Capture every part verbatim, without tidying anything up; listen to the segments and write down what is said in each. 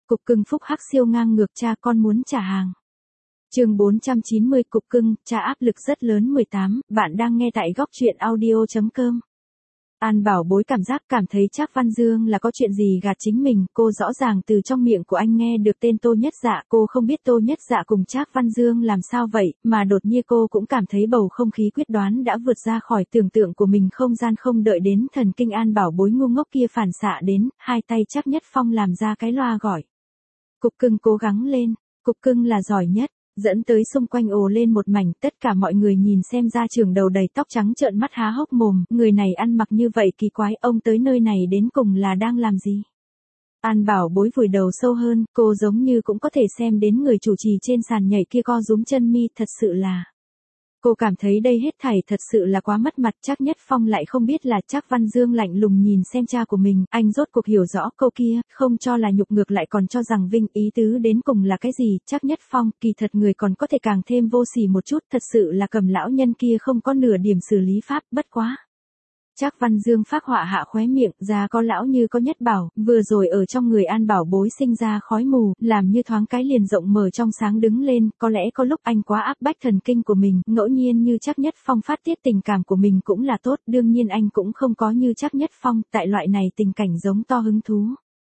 Cục cưng phúc hắc siêu ngang ngược cha con muốn trả hàng. Chương bốn trăm chín mươi Cục cưng, cha áp lực rất lớn mười tám, bạn đang nghe tại góc truyện audio.com. An Bảo Bối cảm giác cảm thấy Trác Văn Dương là có chuyện gì gạt chính mình, cô rõ ràng từ trong miệng của anh nghe được tên Tô Nhất Dạ, cô không biết Tô Nhất Dạ cùng Trác Văn Dương làm sao vậy, mà đột nhiên cô cũng cảm thấy bầu không khí quyết đoán đã vượt ra khỏi tưởng tượng của mình, không gian không đợi đến thần kinh An Bảo Bối ngu ngốc kia phản xạ đến, hai tay Trác Nhất Phong làm ra cái loa gọi. Cục cưng cố gắng lên, cục cưng là giỏi nhất. Dẫn tới xung quanh ồ lên một mảnh, tất cả mọi người nhìn xem ra trường đầu đầy tóc trắng trợn mắt há hốc mồm, người này ăn mặc như vậy kỳ quái, ông tới nơi này đến cùng là đang làm gì? An Bảo Bối vùi đầu sâu hơn, cô giống như cũng có thể xem đến người chủ trì trên sàn nhảy kia co rúm chân mi, thật sự là... Cô cảm thấy đây hết thảy thật sự là quá mất mặt. Trác Nhất Phong lại không biết là Trác Văn Dương lạnh lùng nhìn xem cha của mình, anh rốt cuộc hiểu rõ câu kia, không cho là nhục ngược lại còn cho rằng vinh, ý tứ đến cùng là cái gì. Trác Nhất Phong, kỳ thật người còn có thể càng thêm vô sỉ một chút, thật sự là Cầm lão nhân kia không có nửa điểm xử lý pháp, bất quá. Trác Văn Dương phác họa hạ khóe miệng, già có lão như có Nhất Bảo, vừa rồi ở trong người An Bảo Bối sinh ra khói mù, làm như thoáng cái liền rộng mở trong sáng đứng lên, có lẽ có lúc anh quá áp bách thần kinh của mình, ngẫu nhiên như Trác Nhất Phong phát tiết tình cảm của mình cũng là tốt, đương nhiên anh cũng không có như Trác Nhất Phong, tại loại này tình cảnh giống to hứng thú.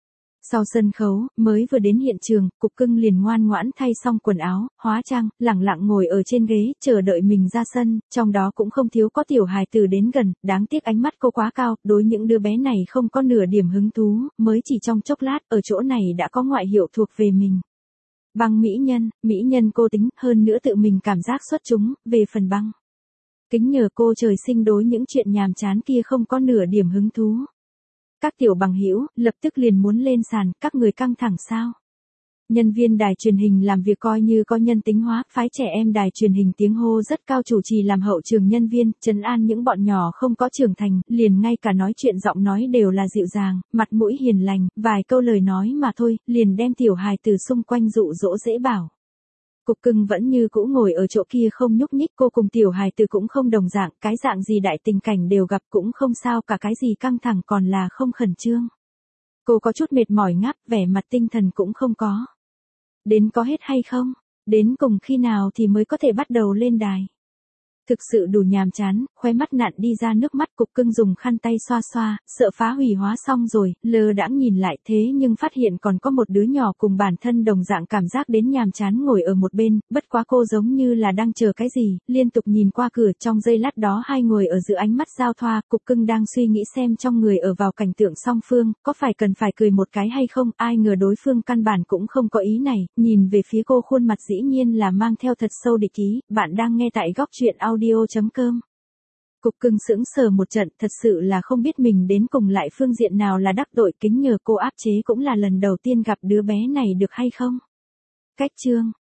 Sau sân khấu, mới vừa đến hiện trường, cục cưng liền ngoan ngoãn thay xong quần áo, hóa trang, lẳng lặng ngồi ở trên ghế, chờ đợi mình ra sân, trong đó cũng không thiếu có tiểu hài tử đến gần, đáng tiếc ánh mắt cô quá cao, đối những đứa bé này không có nửa điểm hứng thú, mới chỉ trong chốc lát, ở chỗ này đã có ngoại hiệu thuộc về mình. Băng mỹ nhân, mỹ nhân cô tính, hơn nữa tự mình cảm giác xuất chúng, về phần băng. Kính nhờ cô trời sinh đối những chuyện nhàm chán kia không có nửa điểm hứng thú. Các tiểu bằng hữu lập tức liền muốn lên sàn, các người căng thẳng sao? Nhân viên đài truyền hình làm việc coi như có nhân tính hóa, phái trẻ em đài truyền hình tiếng hô rất cao, chủ trì làm hậu trường nhân viên, trấn an những bọn nhỏ không có trưởng thành, liền ngay cả nói chuyện giọng nói đều là dịu dàng, mặt mũi hiền lành, vài câu lời nói mà thôi, liền đem tiểu hài từ xung quanh dụ dỗ dễ bảo. Cục cưng vẫn như cũ ngồi ở chỗ kia không nhúc nhích, cô cùng tiểu hài tử cũng không đồng dạng, cái dạng gì đại tình cảnh đều gặp cũng không sao cả, cái gì căng thẳng còn là không khẩn trương. Cô có chút mệt mỏi ngáp, vẻ mặt tinh thần cũng không có. Đến có hết hay không? Đến cùng khi nào thì mới có thể bắt đầu lên đài? Thực sự đủ nhàm chán, khóe mắt nặn đi ra nước mắt, cục cưng dùng khăn tay xoa xoa, sợ phá hủy hóa xong rồi, lơ đãng nhìn lại thế nhưng phát hiện còn có một đứa nhỏ cùng bản thân đồng dạng cảm giác đến nhàm chán ngồi ở một bên, bất quá cô giống như là đang chờ cái gì, liên tục nhìn qua cửa, trong giây lát đó hai người ở giữa ánh mắt giao thoa, cục cưng đang suy nghĩ xem trong người ở vào cảnh tượng song phương, có phải cần phải cười một cái hay không, ai ngờ đối phương căn bản cũng không có ý này, nhìn về phía cô khuôn mặt dĩ nhiên là mang theo thật sâu địch ý, bạn đang nghe tại góc truyện audio.com. Cục cưng sững sờ một trận, thật sự là không biết mình đến cùng lại phương diện nào là đắc tội, kính nhờ cô áp chế cũng là lần đầu tiên gặp đứa bé này được hay không. Cách chương,